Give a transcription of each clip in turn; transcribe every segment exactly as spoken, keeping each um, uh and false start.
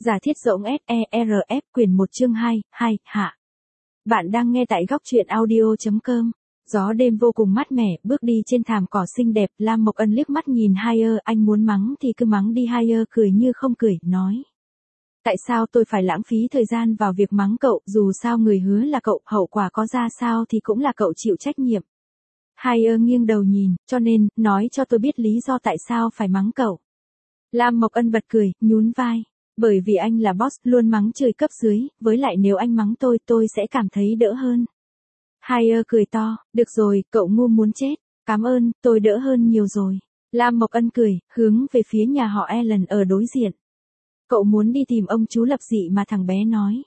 Giả thiết rỗng ét e rờ ép quyển một chương hai, hai, hạ. Bạn đang nghe tại góc truyện audio chấm com. Gió đêm vô cùng mát mẻ, bước đi trên thảm cỏ xinh đẹp, Lam Mộc Ân liếc mắt nhìn Haier, anh muốn mắng thì cứ mắng đi. Haier cười như không cười, nói. Tại sao tôi phải lãng phí thời gian vào việc mắng cậu, dù sao người hứa là cậu, hậu quả có ra sao thì cũng là cậu chịu trách nhiệm. Haier nghiêng đầu nhìn, cho nên, nói cho tôi biết lý do tại sao phải mắng cậu. Lam Mộc Ân bật cười, nhún vai. Bởi vì anh là boss, luôn mắng chửi cấp dưới, với lại nếu anh mắng tôi, tôi sẽ cảm thấy đỡ hơn. Haier cười to, được rồi, cậu ngu muốn chết. Cảm ơn, tôi đỡ hơn nhiều rồi. Lam Mộc Ân cười, hướng về phía nhà họ Ellen ở đối diện. Cậu muốn đi tìm ông chú lập dị mà thằng bé nói.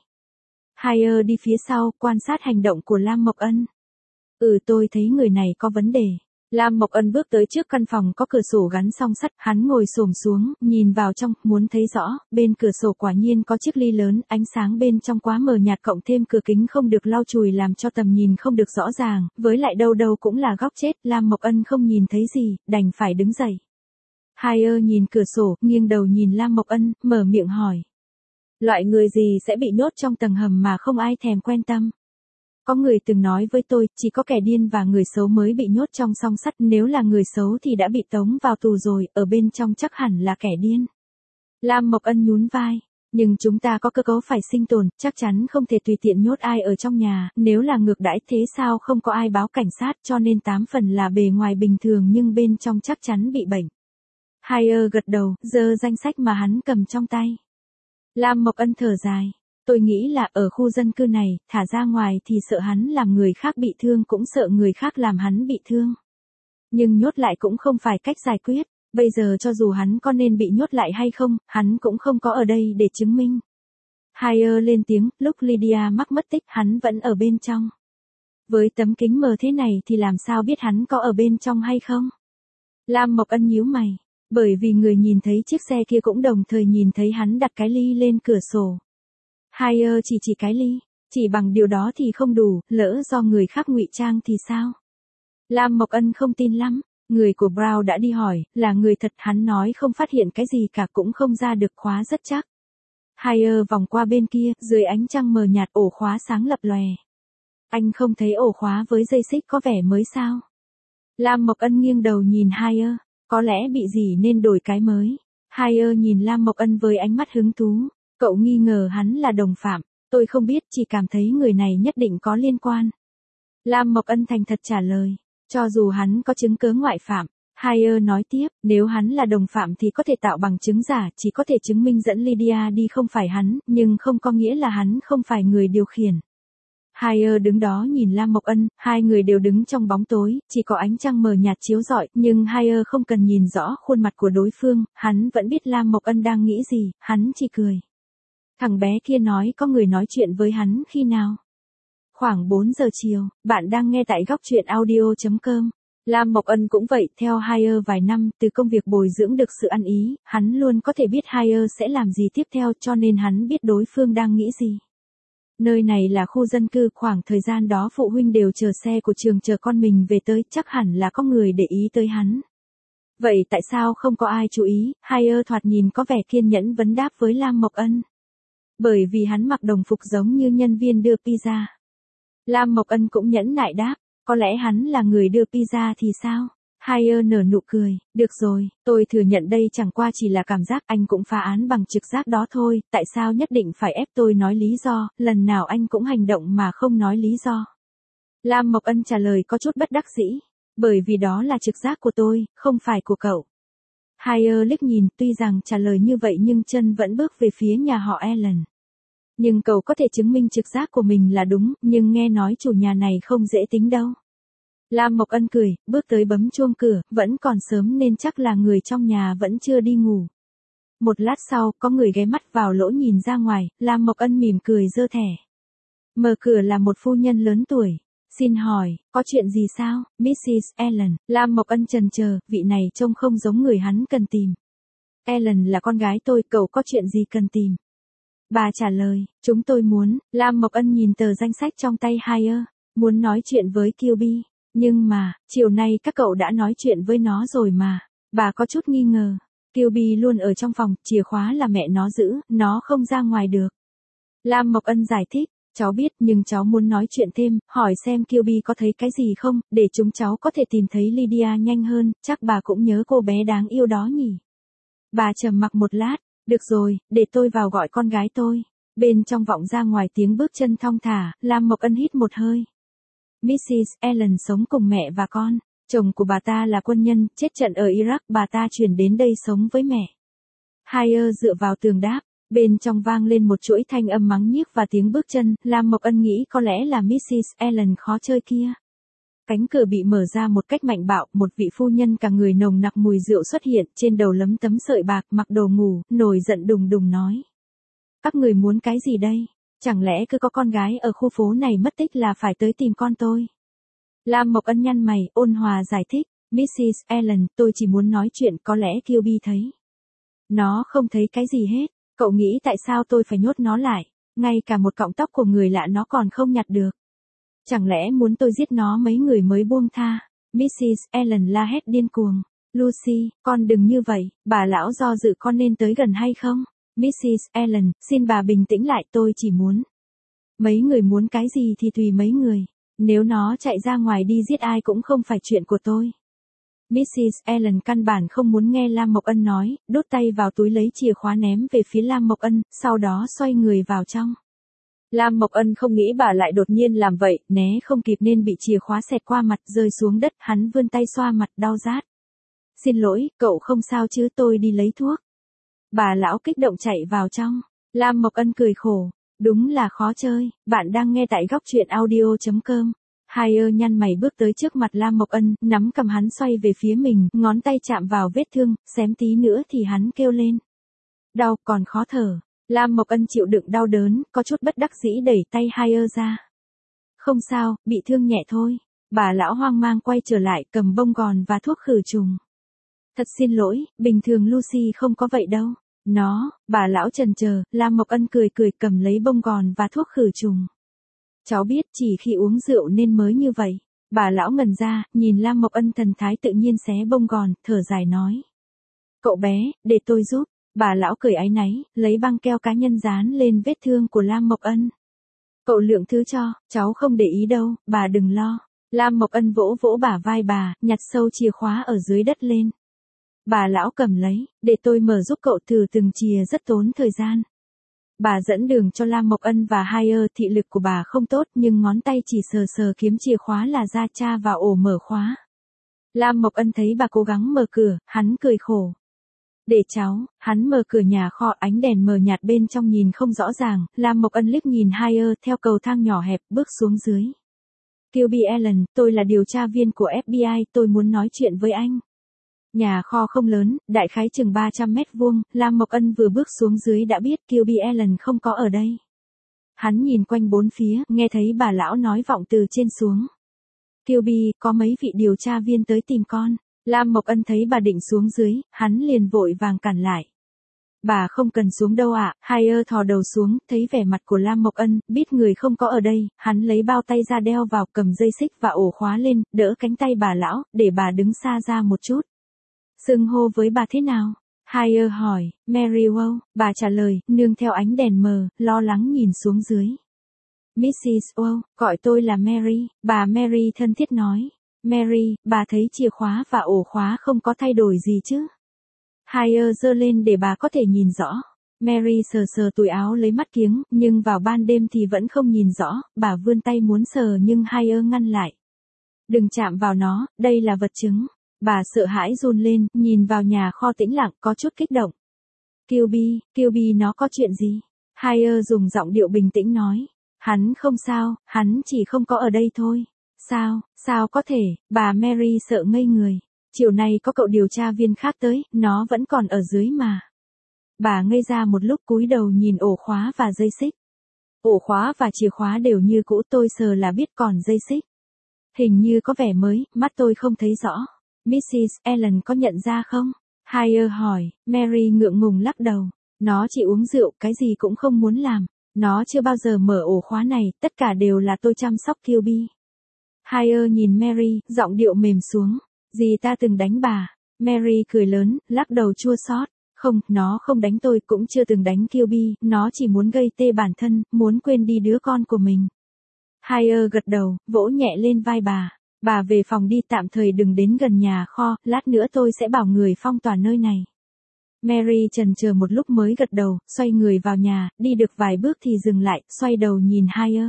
Haier đi phía sau, quan sát hành động của Lam Mộc Ân. Ừ, tôi thấy người này có vấn đề. Lam Mộc Ân bước tới trước căn phòng có cửa sổ gắn song sắt, hắn ngồi xổm xuống, nhìn vào trong, muốn thấy rõ, bên cửa sổ quả nhiên có chiếc ly lớn, ánh sáng bên trong quá mờ nhạt cộng thêm cửa kính không được lau chùi làm cho tầm nhìn không được rõ ràng, với lại đâu đâu cũng là góc chết, Lam Mộc Ân không nhìn thấy gì, đành phải đứng dậy. Haier nhìn cửa sổ, nghiêng đầu nhìn Lam Mộc Ân, mở miệng hỏi. Loại người gì sẽ bị nhốt trong tầng hầm mà không ai thèm quan tâm? Có người từng nói với tôi, chỉ có kẻ điên và người xấu mới bị nhốt trong song sắt, nếu là người xấu thì đã bị tống vào tù rồi, ở bên trong chắc hẳn là kẻ điên. Lam Mộc Ân nhún vai, nhưng chúng ta có cơ cấu phải sinh tồn, chắc chắn không thể tùy tiện nhốt ai ở trong nhà, nếu là ngược đãi thế sao không có ai báo cảnh sát, cho nên tám phần là bề ngoài bình thường nhưng bên trong chắc chắn bị bệnh. Haier gật đầu, giơ danh sách mà hắn cầm trong tay. Lam Mộc Ân thở dài. Tôi nghĩ là ở khu dân cư này, thả ra ngoài thì sợ hắn làm người khác bị thương cũng sợ người khác làm hắn bị thương. Nhưng nhốt lại cũng không phải cách giải quyết, bây giờ cho dù hắn có nên bị nhốt lại hay không, hắn cũng không có ở đây để chứng minh. Haier lên tiếng, lúc Lydia mắc mất tích hắn vẫn ở bên trong. Với tấm kính mờ thế này thì làm sao biết hắn có ở bên trong hay không? Lam Mộc Ân nhíu mày, bởi vì người nhìn thấy chiếc xe kia cũng đồng thời nhìn thấy hắn đặt cái ly lên cửa sổ. Haier chỉ chỉ cái ly, chỉ bằng điều đó thì không đủ, lỡ do người khác ngụy trang thì sao? Lam Mộc Ân không tin lắm, người của Brown đã đi hỏi, là người thật, hắn nói không phát hiện cái gì cả cũng không ra được khóa rất chắc. Haier vòng qua bên kia, dưới ánh trăng mờ nhạt ổ khóa sáng lập lòe. Anh không thấy ổ khóa với dây xích có vẻ mới sao? Lam Mộc Ân nghiêng đầu nhìn Haier, có lẽ bị gì nên đổi cái mới. Haier nhìn Lam Mộc Ân với ánh mắt hứng thú. Cậu nghi ngờ hắn là đồng phạm, tôi không biết, chỉ cảm thấy người này nhất định có liên quan. Lam Mộc Ân thành thật trả lời, cho dù hắn có chứng cớ ngoại phạm. Haier nói tiếp, nếu hắn là đồng phạm thì có thể tạo bằng chứng giả, chỉ có thể chứng minh dẫn Lydia đi không phải hắn, nhưng không có nghĩa là hắn không phải người điều khiển. Haier đứng đó nhìn Lam Mộc Ân, hai người đều đứng trong bóng tối, chỉ có ánh trăng mờ nhạt chiếu rọi, nhưng Haier không cần nhìn rõ khuôn mặt của đối phương, hắn vẫn biết Lam Mộc Ân đang nghĩ gì, hắn chỉ cười. Thằng bé kia nói có người nói chuyện với hắn khi nào? Khoảng bốn giờ chiều, bạn đang nghe tại góc truyện audio chấm com. Lam Mộc Ân cũng vậy, theo Haier vài năm, từ công việc bồi dưỡng được sự ăn ý, hắn luôn có thể biết Haier sẽ làm gì tiếp theo cho nên hắn biết đối phương đang nghĩ gì. Nơi này là khu dân cư, khoảng thời gian đó phụ huynh đều chờ xe của trường chờ con mình về tới, chắc hẳn là có người để ý tới hắn. Vậy tại sao không có ai chú ý? Haier thoạt nhìn có vẻ kiên nhẫn vấn đáp với Lam Mộc Ân. Bởi vì hắn mặc đồng phục giống như nhân viên đưa pizza. Lam Mộc Ân cũng nhẫn nại đáp, có lẽ hắn là người đưa pizza thì sao? Haier nở nụ cười, được rồi, tôi thừa nhận đây chẳng qua chỉ là cảm giác, anh cũng phá án bằng trực giác đó thôi, tại sao nhất định phải ép tôi nói lý do, lần nào anh cũng hành động mà không nói lý do. Lam Mộc Ân trả lời có chút bất đắc dĩ, bởi vì đó là trực giác của tôi, không phải của cậu. Haier liếc nhìn, tuy rằng trả lời như vậy nhưng chân vẫn bước về phía nhà họ Ellen. Nhưng cậu có thể chứng minh trực giác của mình là đúng, nhưng nghe nói chủ nhà này không dễ tính đâu. Lam Mộc Ân cười, bước tới bấm chuông cửa, vẫn còn sớm nên chắc là người trong nhà vẫn chưa đi ngủ. Một lát sau, có người ghé mắt vào lỗ nhìn ra ngoài, Lam Mộc Ân mỉm cười giơ thẻ. Mở cửa là một phu nhân lớn tuổi. Xin hỏi, có chuyện gì sao, mít xít Ellen? Lam Mộc Ân chần chờ, vị này trông không giống người hắn cần tìm. Ellen là con gái tôi, cậu có chuyện gì cần tìm? Bà trả lời, chúng tôi muốn, Lam Mộc Ân nhìn tờ danh sách trong tay Haier, muốn nói chuyện với Kilby. Nhưng mà, chiều nay các cậu đã nói chuyện với nó rồi mà. Bà có chút nghi ngờ. Kilby luôn ở trong phòng, chìa khóa là mẹ nó giữ, nó không ra ngoài được. Lam Mộc Ân giải thích, cháu biết nhưng cháu muốn nói chuyện thêm, hỏi xem Kilby có thấy cái gì không, để chúng cháu có thể tìm thấy Lydia nhanh hơn, chắc bà cũng nhớ cô bé đáng yêu đó nhỉ. Bà trầm mặc một lát, được rồi, để tôi vào gọi con gái tôi. Bên trong vọng ra ngoài tiếng bước chân thong thả, Lam Mộc Ân hít một hơi. mít xít Allen sống cùng mẹ và con, chồng của bà ta là quân nhân, chết trận ở Iraq, bà ta chuyển đến đây sống với mẹ. Hire dựa vào tường đáp, bên trong vang lên một chuỗi thanh âm mắng nhiếc và tiếng bước chân, Lam Mộc Ân nghĩ có lẽ là mít xít Allen khó chơi kia. Cánh cửa bị mở ra một cách mạnh bạo, một vị phu nhân cả người nồng nặc mùi rượu xuất hiện, trên đầu lấm tấm sợi bạc, mặc đồ ngủ, nổi giận đùng đùng nói. Các người muốn cái gì đây? Chẳng lẽ cứ có con gái ở khu phố này mất tích là phải tới tìm con tôi? Lam Mộc Ân nhăn mày, ôn hòa giải thích, mít xít Allen, tôi chỉ muốn nói chuyện, có lẽ Kilby thấy. Nó không thấy cái gì hết, cậu nghĩ tại sao tôi phải nhốt nó lại, ngay cả một cọng tóc của người lạ nó còn không nhặt được. Chẳng lẽ muốn tôi giết nó mấy người mới buông tha? mít xít Allen la hét điên cuồng. Lucy, con đừng như vậy, bà lão do dự con nên tới gần hay không? mít xít Allen, xin bà bình tĩnh lại, tôi chỉ muốn. Mấy người muốn cái gì thì tùy mấy người. Nếu nó chạy ra ngoài đi giết ai cũng không phải chuyện của tôi. mít xít Allen căn bản không muốn nghe Lam Mộc Ân nói, đút tay vào túi lấy chìa khóa ném về phía Lam Mộc Ân, sau đó xoay người vào trong. Lam Mộc Ân không nghĩ bà lại đột nhiên làm vậy, né không kịp nên bị chìa khóa xẹt qua mặt rơi xuống đất, hắn vươn tay xoa mặt đau rát. Xin lỗi, cậu không sao chứ, tôi đi lấy thuốc. Bà lão kích động chạy vào trong. Lam Mộc Ân cười khổ. Đúng là khó chơi, bạn đang nghe tại góc truyện audio chấm com. Hire nhăn mày bước tới trước mặt Lam Mộc Ân, nắm cầm hắn xoay về phía mình, ngón tay chạm vào vết thương, xém tí nữa thì hắn kêu lên. Đau, còn khó thở. Lam Mộc Ân chịu đựng đau đớn, có chút bất đắc dĩ đẩy tay Hire ra. Không sao, bị thương nhẹ thôi. Bà lão hoang mang quay trở lại, cầm bông gòn và thuốc khử trùng. Thật xin lỗi, bình thường Lucy không có vậy đâu. Nó, bà lão chần chờ, Lam Mộc Ân cười cười cầm lấy bông gòn và thuốc khử trùng. Cháu biết chỉ khi uống rượu nên mới như vậy. Bà lão ngẩn ra, nhìn Lam Mộc Ân thần thái tự nhiên xé bông gòn, thở dài nói. Cậu bé, để tôi giúp. Bà lão cười áy náy, lấy băng keo cá nhân dán lên vết thương của Lam Mộc Ân. Cậu lượng thứ cho, cháu không để ý đâu, bà đừng lo. Lam Mộc Ân vỗ vỗ bả vai bà, nhặt sâu chìa khóa ở dưới đất lên. Bà lão cầm lấy, để tôi mở giúp cậu, thử từng chìa rất tốn thời gian. Bà dẫn đường cho Lam Mộc Ân và Hire, thị lực của bà không tốt nhưng ngón tay chỉ sờ sờ kiếm chìa khóa là ra cha vào ổ mở khóa. Lam Mộc Ân thấy bà cố gắng mở cửa, hắn cười khổ. Để cháu, hắn mở cửa nhà kho, ánh đèn mờ nhạt bên trong nhìn không rõ ràng, Lam Mộc Ân liếc nhìn Hire theo cầu thang nhỏ hẹp bước xuống dưới. Kilby Allen, tôi là điều tra viên của ép bê i, tôi muốn nói chuyện với anh. Nhà kho không lớn, đại khái chừng ba trăm mét vuông, Lam Mộc Ân vừa bước xuống dưới đã biết Kilby Allen không có ở đây. Hắn nhìn quanh bốn phía, nghe thấy bà lão nói vọng từ trên xuống. Kilby, có mấy vị điều tra viên tới tìm con. Lam Mộc Ân thấy bà định xuống dưới, hắn liền vội vàng cản lại. Bà không cần xuống đâu ạ. À. Hire thò đầu xuống, thấy vẻ mặt của Lam Mộc Ân, biết người không có ở đây, hắn lấy bao tay ra đeo vào, cầm dây xích và ổ khóa lên, đỡ cánh tay bà lão, để bà đứng xa ra một chút. Xưng hô với bà thế nào? Hire hỏi. Mary Wow, bà trả lời, nương theo ánh đèn mờ, lo lắng nhìn xuống dưới. mít xít Wow, gọi tôi là Mary, bà Mary thân thiết nói. Mary, bà thấy chìa khóa và ổ khóa không có thay đổi gì chứ? Hire giơ lên để bà có thể nhìn rõ. Mary sờ sờ túi áo lấy mắt kiếng, nhưng vào ban đêm thì vẫn không nhìn rõ, bà vươn tay muốn sờ nhưng Hire ngăn lại. Đừng chạm vào nó, đây là vật chứng. Bà sợ hãi run lên, nhìn vào nhà kho tĩnh lặng, có chút kích động. Kilby, Kilby nó có chuyện gì? Hire dùng giọng điệu bình tĩnh nói. Hắn không sao, hắn chỉ không có ở đây thôi. Sao, sao có thể, bà Mary sợ ngây người. Chiều nay có cậu điều tra viên khác tới, nó vẫn còn ở dưới mà. Bà ngây ra một lúc cúi đầu nhìn ổ khóa và dây xích. Ổ khóa và chìa khóa đều như cũ, tôi sờ là biết, còn dây xích. Hình như có vẻ mới, mắt tôi không thấy rõ. mít xít Allen có nhận ra không? Hire hỏi. Mary ngượng ngùng lắc đầu. Nó chỉ uống rượu, cái gì cũng không muốn làm. Nó chưa bao giờ mở ổ khóa này, tất cả đều là tôi chăm sóc Kilby. Hire nhìn Mary, giọng điệu mềm xuống. Dì ta từng đánh bà. Mary cười lớn, lắc đầu chua xót. Không, nó không đánh tôi, cũng chưa từng đánh Kilby, nó chỉ muốn gây tê bản thân, muốn quên đi đứa con của mình. Hire gật đầu, vỗ nhẹ lên vai bà. Bà về phòng đi, tạm thời đừng đến gần nhà kho, lát nữa tôi sẽ bảo người phong tỏa nơi này. Mary chần chờ một lúc mới gật đầu, xoay người vào nhà, đi được vài bước thì dừng lại, xoay đầu nhìn Hire.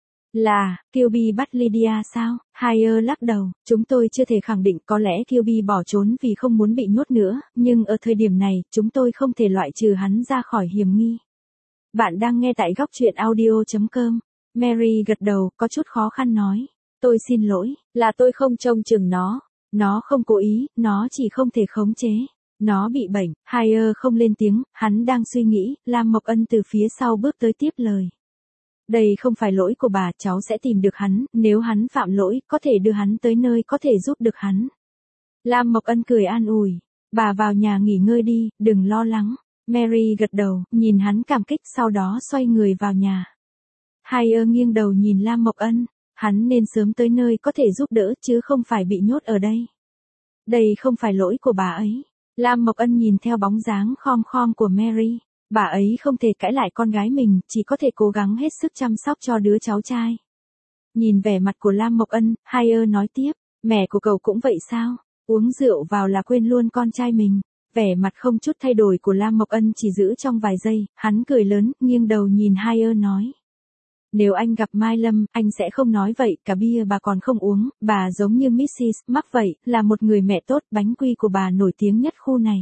Là, Kilby bắt Lydia sao? Hire lắc đầu, chúng tôi chưa thể khẳng định, có lẽ Kilby bỏ trốn vì không muốn bị nhốt nữa, nhưng ở thời điểm này, chúng tôi không thể loại trừ hắn ra khỏi hiểm nghi. Bạn đang nghe tại góc truyện audio chấm com. Mary gật đầu, có chút khó khăn nói. Tôi xin lỗi, là tôi không trông chừng nó. Nó không cố ý, nó chỉ không thể khống chế. Nó bị bệnh. Hire không lên tiếng, hắn đang suy nghĩ. Lam Mộc Ân từ phía sau bước tới tiếp lời. Đây không phải lỗi của bà, cháu sẽ tìm được hắn, nếu hắn phạm lỗi, có thể đưa hắn tới nơi có thể giúp được hắn. Lam Mộc Ân cười an ủi. Bà vào nhà nghỉ ngơi đi, đừng lo lắng. Mary gật đầu, nhìn hắn cảm kích, sau đó xoay người vào nhà. Hire nghiêng đầu nhìn Lam Mộc Ân. Hắn nên sớm tới nơi có thể giúp đỡ chứ không phải bị nhốt ở đây. Đây không phải lỗi của bà ấy. Lam Mộc Ân nhìn theo bóng dáng khom khom của Mary. Bà ấy không thể cãi lại con gái mình, chỉ có thể cố gắng hết sức chăm sóc cho đứa cháu trai. Nhìn vẻ mặt của Lam Mộc Ân, Hire nói tiếp, mẹ của cậu cũng vậy sao? Uống rượu vào là quên luôn con trai mình. Vẻ mặt không chút thay đổi của Lam Mộc Ân chỉ giữ trong vài giây, hắn cười lớn, nghiêng đầu nhìn Hire nói. Nếu anh gặp Mai Lâm, anh sẽ không nói vậy, cả bia bà còn không uống, bà giống như missus Mark vậy, là một người mẹ tốt, bánh quy của bà nổi tiếng nhất khu này.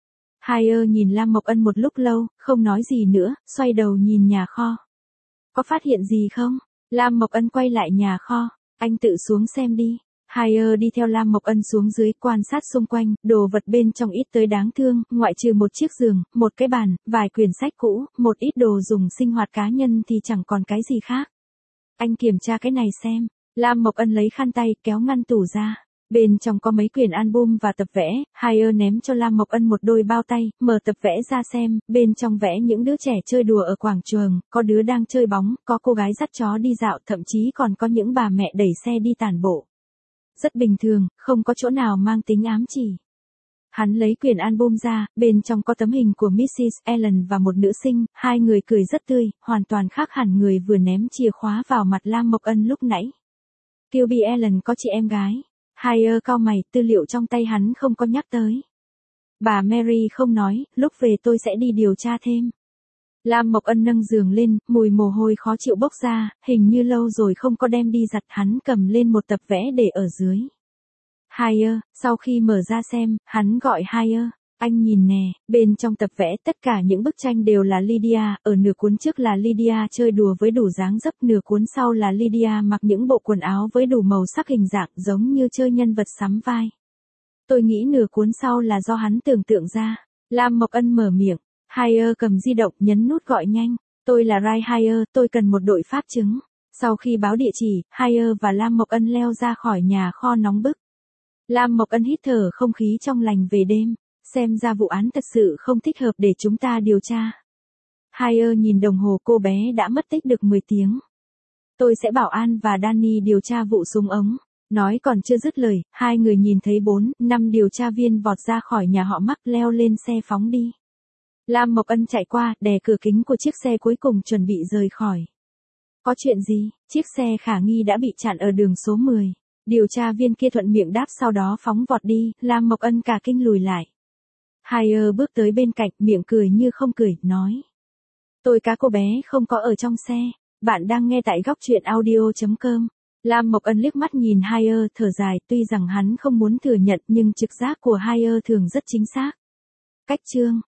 Hire nhìn Lam Mộc Ân một lúc lâu, không nói gì nữa, xoay đầu nhìn nhà kho. Có phát hiện gì không? Lam Mộc Ân quay lại nhà kho, anh tự xuống xem đi. Hire đi theo Lam Mộc Ân xuống dưới, quan sát xung quanh, đồ vật bên trong ít tới đáng thương, ngoại trừ một chiếc giường, một cái bàn, vài quyển sách cũ, một ít đồ dùng sinh hoạt cá nhân thì chẳng còn cái gì khác. Anh kiểm tra cái này xem. Lam Mộc Ân lấy khăn tay, kéo ngăn tủ ra. Bên trong có mấy quyển album và tập vẽ, Hire ném cho Lam Mộc Ân một đôi bao tay, mở tập vẽ ra xem, bên trong vẽ những đứa trẻ chơi đùa ở quảng trường, có đứa đang chơi bóng, có cô gái dắt chó đi dạo, thậm chí còn có những bà mẹ đẩy xe đi tản bộ. Rất bình thường, không có chỗ nào mang tính ám chỉ. Hắn lấy quyển album ra, bên trong có tấm hình của missus Allen và một nữ sinh, hai người cười rất tươi, hoàn toàn khác hẳn người vừa ném chìa khóa vào mặt Lam Mộc Ân lúc nãy. Kilby Allen có chị em gái. Hire cau mày, tư liệu trong tay hắn không có nhắc tới. Bà Mary không nói, lúc về tôi sẽ đi điều tra thêm. Lam Mộc Ân nâng giường lên, mùi mồ hôi khó chịu bốc ra, hình như lâu rồi không có đem đi giặt, hắn cầm lên một tập vẽ để ở dưới. Hire, sau khi mở ra xem, hắn gọi Hire, anh nhìn nè, bên trong tập vẽ tất cả những bức tranh đều là Lydia, ở nửa cuốn trước là Lydia chơi đùa với đủ dáng dấp, nửa cuốn sau là Lydia mặc những bộ quần áo với đủ màu sắc hình dạng giống như chơi nhân vật sắm vai. Tôi nghĩ nửa cuốn sau là do hắn tưởng tượng ra. Lam Mộc Ân mở miệng. Hire cầm di động nhấn nút gọi nhanh. Tôi là Ray Hire, tôi cần một đội pháp chứng. Sau khi báo địa chỉ, Hire và Lam Mộc Ân leo ra khỏi nhà kho nóng bức. Lam Mộc Ân hít thở không khí trong lành về đêm. Xem ra vụ án thật sự không thích hợp để chúng ta điều tra. Hire nhìn đồng hồ, cô bé đã mất tích được mười tiếng. Tôi sẽ bảo An và Danny điều tra vụ súng ống. Nói còn chưa dứt lời, hai người nhìn thấy bốn, năm điều tra viên vọt ra khỏi nhà họ Mark, leo lên xe phóng đi. Lam Mộc Ân chạy qua, đè cửa kính của chiếc xe cuối cùng chuẩn bị rời khỏi. Có chuyện gì? Chiếc xe khả nghi đã bị chặn ở đường số mười. Điều tra viên kia thuận miệng đáp, sau đó phóng vọt đi. Lam Mộc Ân cả kinh lùi lại. Hire bước tới bên cạnh, miệng cười như không cười, nói. Tôi cá cô bé không có ở trong xe. Bạn đang nghe tại góc truyện audio chấm com. Lam Mộc Ân liếc mắt nhìn Hire, thở dài, tuy rằng hắn không muốn thừa nhận nhưng trực giác của Hire thường rất chính xác. Cách chương